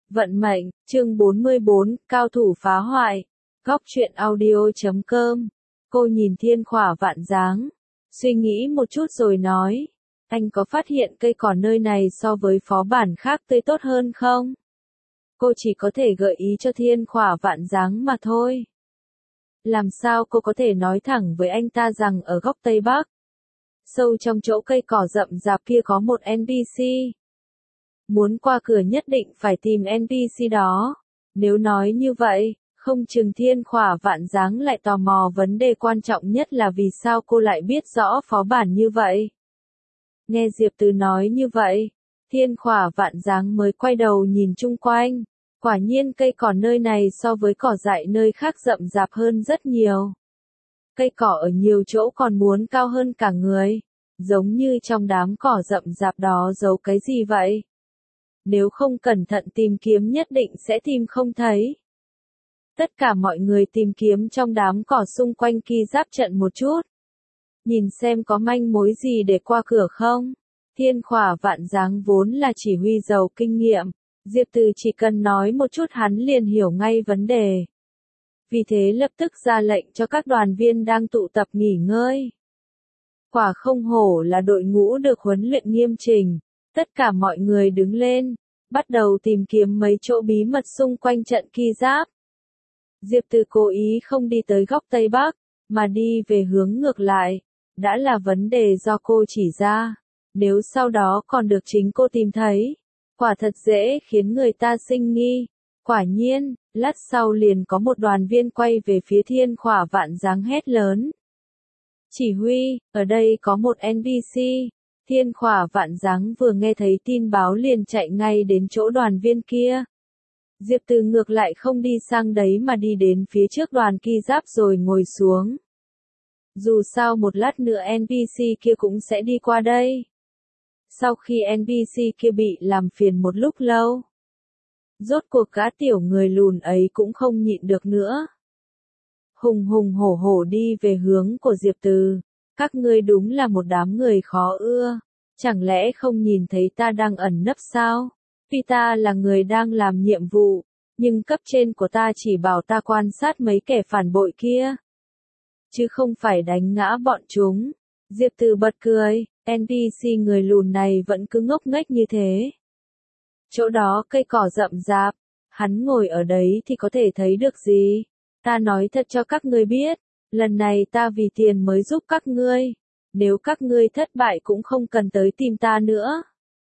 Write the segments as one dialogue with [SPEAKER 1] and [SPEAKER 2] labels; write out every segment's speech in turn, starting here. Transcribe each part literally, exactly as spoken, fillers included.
[SPEAKER 1] Vận mệnh, chương bốn mươi bốn, cao thủ phá hoại. Góc truyện audio chấm com. Cô nhìn thiên khỏa vạn dáng, suy nghĩ một chút rồi nói, anh có phát hiện cây cỏ nơi này so với phó bản khác tươi tốt hơn không? Cô chỉ có thể gợi ý cho thiên khỏa vạn dáng mà thôi. Làm sao cô có thể nói thẳng với anh ta rằng ở góc Tây Bắc, sâu trong chỗ cây cỏ rậm rạp kia có một en pê xê. Muốn qua cửa nhất định phải tìm en pê xê đó. Nếu nói như vậy, không chừng thiên khỏa vạn dáng lại tò mò vấn đề quan trọng nhất là vì sao cô lại biết rõ phó bản như vậy. Nghe Diệp Từ nói như vậy, thiên khỏa vạn dáng mới quay đầu nhìn chung quanh. Quả nhiên cây cỏ nơi này so với cỏ dại nơi khác rậm rạp hơn rất nhiều. Cây cỏ ở nhiều chỗ còn muốn cao hơn cả người. Giống như trong đám cỏ rậm rạp đó giấu cái gì vậy? Nếu không cẩn thận tìm kiếm nhất định sẽ tìm không thấy. Tất cả mọi người tìm kiếm trong đám cỏ xung quanh kia giáp trận một chút. Nhìn xem có manh mối gì để qua cửa không. Thiên khỏa vạn dáng vốn là chỉ huy giàu kinh nghiệm. Diệp Từ chỉ cần nói một chút hắn liền hiểu ngay vấn đề. Vì thế lập tức ra lệnh cho các đoàn viên đang tụ tập nghỉ ngơi. Quả không hổ là đội ngũ được huấn luyện nghiêm chỉnh. Tất cả mọi người đứng lên, bắt đầu tìm kiếm mấy chỗ bí mật xung quanh trận ki giáp. Diệp Từ cố ý không đi tới góc Tây Bắc, mà đi về hướng ngược lại, đã là vấn đề do cô chỉ ra. Nếu sau đó còn được chính cô tìm thấy, quả thật dễ khiến người ta sinh nghi. Quả nhiên, lát sau liền có một đoàn viên quay về phía thiên khỏa vạn dáng hét lớn. Chỉ huy, ở đây có một en pê xê. Thiên khỏa vạn dáng vừa nghe thấy tin báo liền chạy ngay đến chỗ đoàn viên kia. Diệp Từ ngược lại không đi sang đấy mà đi đến phía trước đoàn ki giáp rồi ngồi xuống. Dù sao một lát nữa en pê xê kia cũng sẽ đi qua đây. Sau khi en pê xê kia bị làm phiền một lúc lâu, rốt cuộc gã tiểu người lùn ấy cũng không nhịn được nữa. Hùng hùng hổ hổ đi về hướng của Diệp Từ. Các ngươi đúng là một đám người khó ưa. Chẳng lẽ không nhìn thấy ta đang ẩn nấp sao? Vì ta là người đang làm nhiệm vụ, nhưng cấp trên của ta chỉ bảo ta quan sát mấy kẻ phản bội kia, chứ không phải đánh ngã bọn chúng. Diệp Từ bật cười, en pê xê người lùn này vẫn cứ ngốc nghếch như thế. Chỗ đó cây cỏ rậm rạp, hắn ngồi ở đấy thì có thể thấy được gì? Ta nói thật cho các ngươi biết, lần này ta vì tiền mới giúp các ngươi. Nếu các ngươi thất bại cũng không cần tới tìm ta nữa.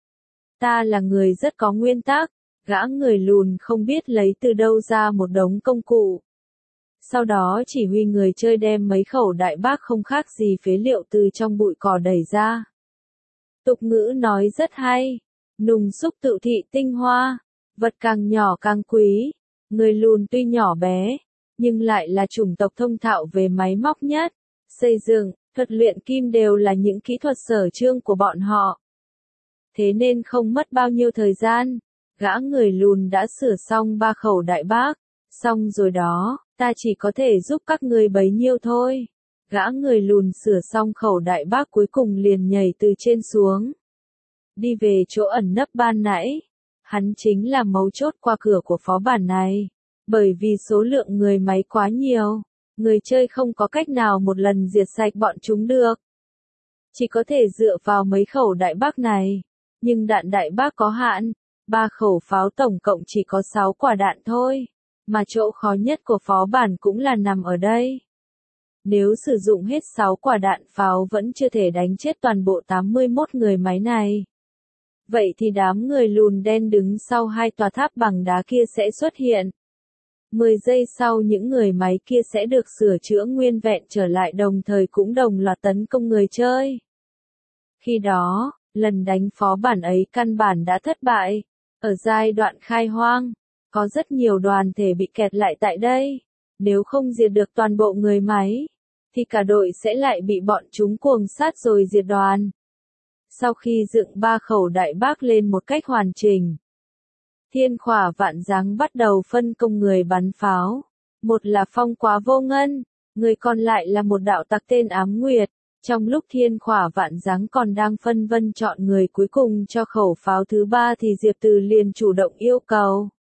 [SPEAKER 1] Ta là người rất có nguyên tắc. Gã người lùn không biết lấy từ đâu ra một đống công cụ. Sau đó chỉ huy người chơi đem mấy khẩu đại bác không khác gì phế liệu từ trong bụi cỏ đẩy ra. Tục ngữ nói rất hay. Nùng xúc tự thị tinh hoa. Vật càng nhỏ càng quý. Người lùn tuy nhỏ bé, nhưng lại là chủng tộc thông thạo về máy móc nhất. Xây dựng, thuật luyện kim đều là những kỹ thuật sở trường của bọn họ. Thế nên không mất bao nhiêu thời gian, gã người lùn đã sửa xong ba khẩu đại bác. Xong rồi đó, ta chỉ có thể giúp các người bấy nhiêu thôi. Gã người lùn sửa xong khẩu đại bác cuối cùng liền nhảy từ trên xuống. Đi về chỗ ẩn nấp ban nãy. Hắn chính là mấu chốt qua cửa của phó bản này. Bởi vì số lượng người máy quá nhiều, người chơi không có cách nào một lần diệt sạch bọn chúng được. Chỉ có thể dựa vào mấy khẩu đại bác này. Nhưng đạn đại bác có hạn, ba khẩu pháo tổng cộng chỉ có sáu quả đạn thôi. Mà chỗ khó nhất của phó bản cũng là nằm ở đây. Nếu sử dụng hết sáu quả đạn pháo vẫn chưa thể đánh chết toàn bộ tám mươi mốt người máy này. Vậy thì đám người lùn đen đứng sau hai tòa tháp bằng đá kia sẽ xuất hiện. mười giây sau những người máy kia sẽ được sửa chữa nguyên vẹn trở lại đồng thời cũng đồng loạt tấn công người chơi. Khi đó, lần đánh phó bản ấy căn bản đã thất bại. Ở giai đoạn khai hoang, có rất nhiều đoàn thể bị kẹt lại tại đây. Nếu không diệt được toàn bộ người máy, thì cả đội sẽ lại bị bọn chúng cuồng sát rồi diệt đoàn. Sau khi dựng ba khẩu đại bác lên một cách hoàn chỉnh, thiên khỏa vạn dáng bắt đầu phân công người bắn pháo. Một là Phong Quá Vô Ngân, người còn lại là một đạo tặc tên Ám Nguyệt. Trong lúc thiên khỏa vạn dáng còn đang phân vân chọn người cuối cùng cho khẩu pháo thứ ba thì Diệp Từ liền chủ động yêu cầu.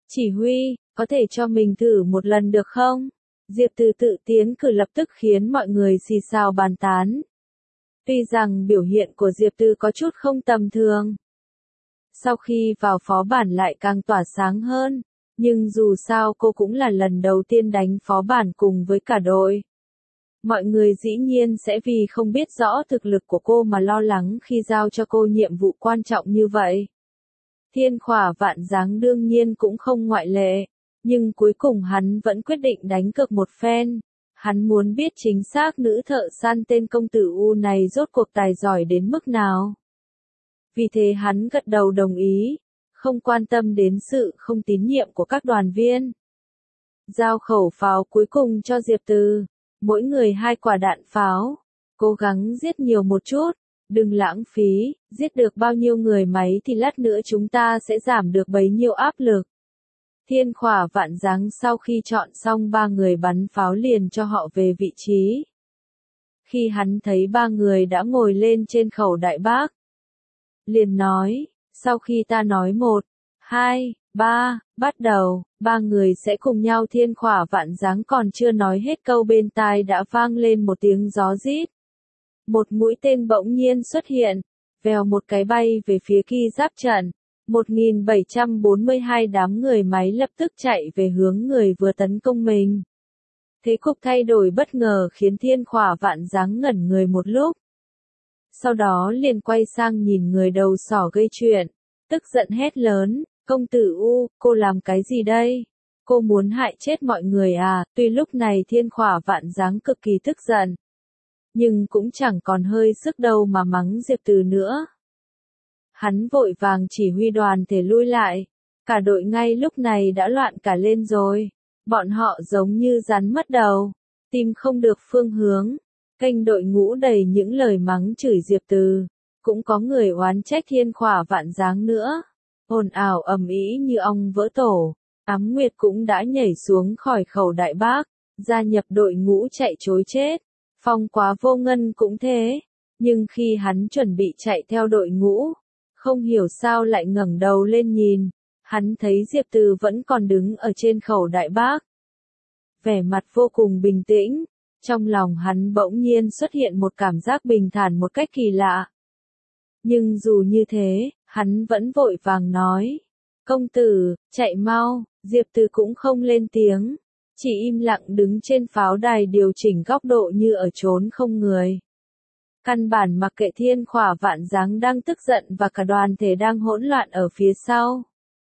[SPEAKER 1] Chỉ huy, có thể cho mình thử một lần được không? Diệp Từ tự tiến cử lập tức khiến mọi người xì xào bàn tán. Tuy rằng biểu hiện của Diệp Từ có chút không tầm thường. Sau khi vào phó bản lại càng tỏa sáng hơn, nhưng dù sao cô cũng là lần đầu tiên đánh phó bản cùng với cả đội. Mọi người dĩ nhiên sẽ vì không biết rõ thực lực của cô mà lo lắng khi giao cho cô nhiệm vụ quan trọng như vậy. Thiên Khỏa Vạn Giáng đương nhiên cũng không ngoại lệ, nhưng cuối cùng hắn vẫn quyết định đánh cược một phen. Hắn muốn biết chính xác nữ thợ săn tên công tử U này rốt cuộc tài giỏi đến mức nào. Vì thế hắn gật đầu đồng ý, không quan tâm đến sự không tín nhiệm của các đoàn viên. Giao khẩu pháo cuối cùng cho Diệp Từ, mỗi người hai quả đạn pháo, cố gắng giết nhiều một chút, đừng lãng phí, giết được bao nhiêu người máy thì lát nữa chúng ta sẽ giảm được bấy nhiêu áp lực. Thiên Khỏa Vạn Giáng sau khi chọn xong ba người bắn pháo liền cho họ về vị trí. Khi hắn thấy ba người đã ngồi lên trên khẩu đại bác, liền nói, sau khi ta nói một, hai, ba, bắt đầu, ba người sẽ cùng nhau. Thiên Khỏa Vạn Giáng còn chưa nói hết câu bên tai đã vang lên một tiếng gió rít. Một mũi tên bỗng nhiên xuất hiện, vèo một cái bay về phía Ki Giáp trận. một nghìn bảy trăm bốn mươi hai đám người máy lập tức chạy về hướng người vừa tấn công mình. Thế cục thay đổi bất ngờ khiến Thiên Khỏa Vạn Giáng ngẩn người một lúc. Sau đó liền quay sang nhìn người đầu sỏ gây chuyện, tức giận hét lớn, công tử U, cô làm cái gì đây? Cô muốn hại chết mọi người à? Tuy lúc này Thiên Khỏa Vạn Giáng cực kỳ tức giận, nhưng cũng chẳng còn hơi sức đâu mà mắng Diệp Từ nữa. Hắn vội vàng chỉ huy đoàn thể lui lại, cả đội ngay lúc này đã loạn cả lên rồi, bọn họ giống như rắn mất đầu, tìm không được phương hướng, kênh đội ngũ đầy những lời mắng chửi Diệp Từ, cũng có người oán trách Thiên Khỏa Vạn Giáng nữa, ồn ào ầm ĩ như ong vỡ tổ. Ám Nguyệt cũng đã nhảy xuống khỏi khẩu đại bác, gia nhập đội ngũ chạy trối chết. Phong Quá Vô Ngân cũng thế, nhưng khi hắn chuẩn bị chạy theo đội ngũ, không hiểu sao lại ngẩng đầu lên nhìn, hắn thấy Diệp Từ vẫn còn đứng ở trên khẩu đại bác. Vẻ mặt vô cùng bình tĩnh, trong lòng hắn bỗng nhiên xuất hiện một cảm giác bình thản một cách kỳ lạ. Nhưng dù như thế, hắn vẫn vội vàng nói, công tử, chạy mau. Diệp Từ cũng không lên tiếng, chỉ im lặng đứng trên pháo đài điều chỉnh góc độ như ở chốn không người. Căn bản mặc kệ Thiên Khỏa Vạn Giáng đang tức giận và cả đoàn thể đang hỗn loạn ở phía sau.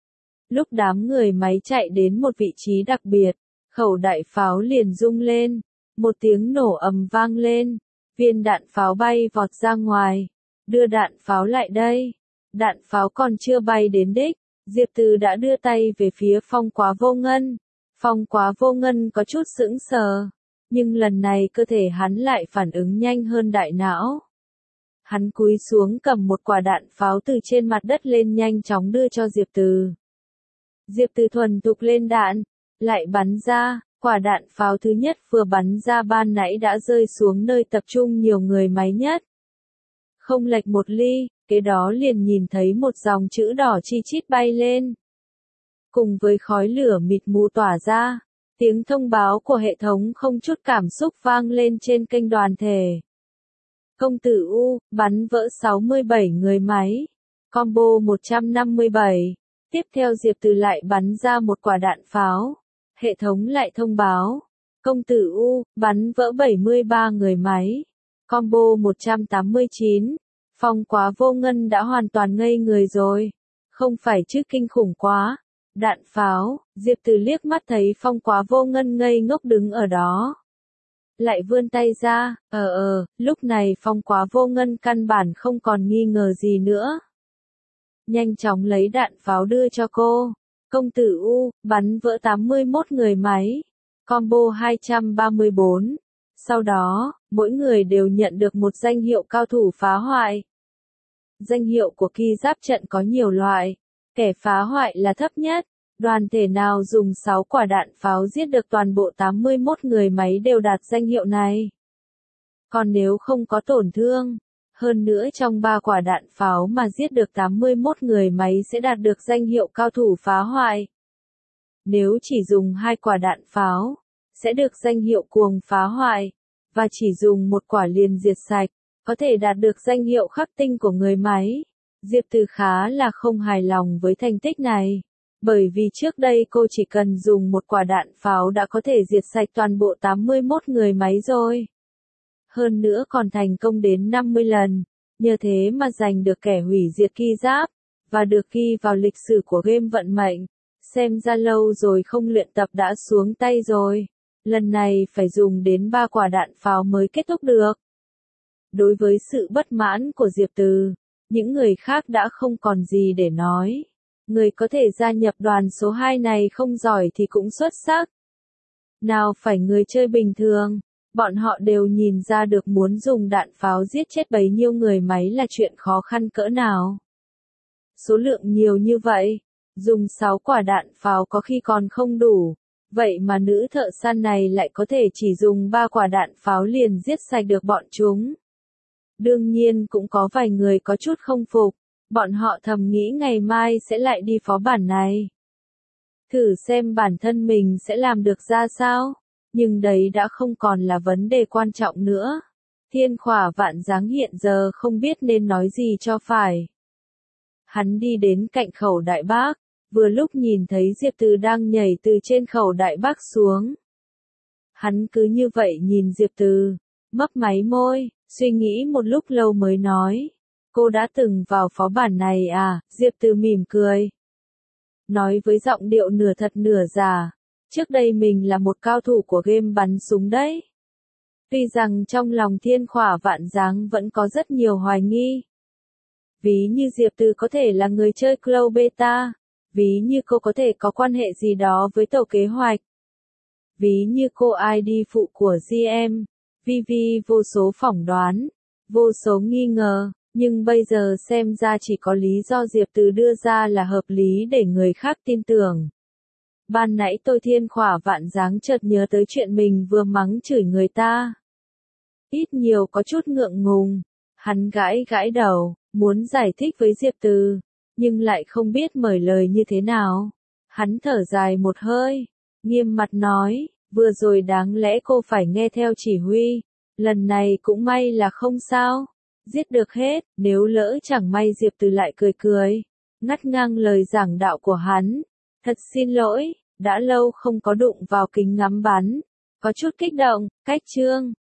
[SPEAKER 1] Lúc đám người máy chạy đến một vị trí đặc biệt, khẩu đại pháo liền rung lên, một tiếng nổ ầm vang lên, viên đạn pháo bay vọt ra ngoài, đưa đạn pháo lại đây, đạn pháo còn chưa bay đến đích. Diệp Từ đã đưa tay về phía Phong Quá Vô Ngân. Phong Quá Vô Ngân có chút sững sờ, nhưng lần này cơ thể hắn lại phản ứng nhanh hơn đại não. Hắn cúi xuống cầm một quả đạn pháo từ trên mặt đất lên nhanh chóng đưa cho Diệp Từ. Diệp Từ thuần thục lên đạn, lại bắn ra, quả đạn pháo thứ nhất vừa bắn ra ban nãy đã rơi xuống nơi tập trung nhiều người máy nhất. Không lệch một ly, kế đó liền nhìn thấy một dòng chữ đỏ chi chít bay lên. Cùng với khói lửa mịt mù tỏa ra, tiếng thông báo của hệ thống không chút cảm xúc vang lên trên kênh đoàn thể. Công tử U, bắn vỡ sáu mươi bảy người máy. Combo một trăm năm mươi bảy. Tiếp theo Diệp Từ lại bắn ra một quả đạn pháo. Hệ thống lại thông báo. Công tử U, bắn vỡ bảy mươi ba người máy. Combo một trăm tám mươi chín. Phong Quá Vô Ngân đã hoàn toàn ngây người rồi. Không phải chứ, kinh khủng quá. Đạn pháo, Diệp Từ liếc mắt thấy Phong Quá Vô Ngân ngây ngốc đứng ở đó. Lại vươn tay ra, ờ ờ, lúc này Phong Quá Vô Ngân căn bản không còn nghi ngờ gì nữa. Nhanh chóng lấy đạn pháo đưa cho cô. Công tử U, bắn vỡ tám mươi mốt người máy. Combo hai trăm ba mươi bốn. Sau đó, mỗi người đều nhận được một danh hiệu cao thủ phá hoại. Danh hiệu của Ki Giáp trận có nhiều loại. Kẻ phá hoại là thấp nhất. Đoàn thể nào dùng sáu quả đạn pháo giết được toàn bộ tám mươi mốt người máy đều đạt danh hiệu này. Còn nếu không có tổn thương, hơn nữa trong ba quả đạn pháo mà giết được tám mươi mốt người máy sẽ đạt được danh hiệu cao thủ phá hoại. Nếu chỉ dùng hai quả đạn pháo, sẽ được danh hiệu cuồng phá hoại, và chỉ dùng một quả liền diệt sạch, có thể đạt được danh hiệu khắc tinh của người máy. Diệp Từ khá là không hài lòng với thành tích này, bởi vì trước đây cô chỉ cần dùng một quả đạn pháo đã có thể diệt sạch toàn bộ tám mươi mốt người máy rồi. Hơn nữa còn thành công đến năm mươi lần, nhờ thế mà giành được kẻ hủy diệt ki giáp, và được ghi vào lịch sử của game vận mệnh. Xem ra lâu rồi không luyện tập đã xuống tay rồi, lần này phải dùng đến ba quả đạn pháo mới kết thúc được. Đối với sự bất mãn của Diệp Từ, những người khác đã không còn gì để nói. Người có thể gia nhập đoàn số hai này không giỏi thì cũng xuất sắc. Nào phải người chơi bình thường, bọn họ đều nhìn ra được muốn dùng đạn pháo giết chết bấy nhiêu người máy là chuyện khó khăn cỡ nào. Số lượng nhiều như vậy, dùng sáu quả đạn pháo có khi còn không đủ, vậy mà nữ thợ săn này lại có thể chỉ dùng ba quả đạn pháo liền giết sạch được bọn chúng. Đương nhiên cũng có vài người có chút không phục, bọn họ thầm nghĩ ngày mai sẽ lại đi phó bản này. Thử xem bản thân mình sẽ làm được ra sao, nhưng đấy đã không còn là vấn đề quan trọng nữa. Thiên Khỏa Vạn Giáng hiện giờ không biết nên nói gì cho phải. Hắn đi đến cạnh khẩu đại bác, vừa lúc nhìn thấy Diệp Từ đang nhảy từ trên khẩu đại bác xuống. Hắn cứ như vậy nhìn Diệp Từ, mấp máy môi, suy nghĩ một lúc lâu mới nói. Cô đã từng vào phó bản này à? Diệp Từ mỉm cười. Nói với giọng điệu nửa thật nửa giả. Trước đây mình là một cao thủ của game bắn súng đấy. Tuy rằng trong lòng Thiên Khỏa Vạn Giáng vẫn có rất nhiều hoài nghi. Ví như Diệp Từ có thể là người chơi Cloud Beta. Ví như cô có thể có quan hệ gì đó với tổ kế hoạch. Ví như cô i đê phụ của giê em. vê vê vô số phỏng đoán, vô số nghi ngờ, nhưng bây giờ xem ra chỉ có lý do Diệp Từ đưa ra là hợp lý để người khác tin tưởng. Ban nãy tôi Thiên Khỏa Vạn Giáng chợt nhớ tới chuyện mình vừa mắng chửi người ta. Ít nhiều có chút ngượng ngùng, hắn gãi gãi đầu, muốn giải thích với Diệp Từ, nhưng lại không biết mở lời như thế nào. Hắn thở dài một hơi, nghiêm mặt nói. Vừa rồi đáng lẽ cô phải nghe theo chỉ huy, lần này cũng may là không sao, giết được hết, nếu lỡ chẳng may Diệp Từ lại cười cười, ngắt ngang lời giảng đạo của hắn. Thật xin lỗi, đã lâu không có đụng vào kính ngắm bắn, có chút kích động, cách chương.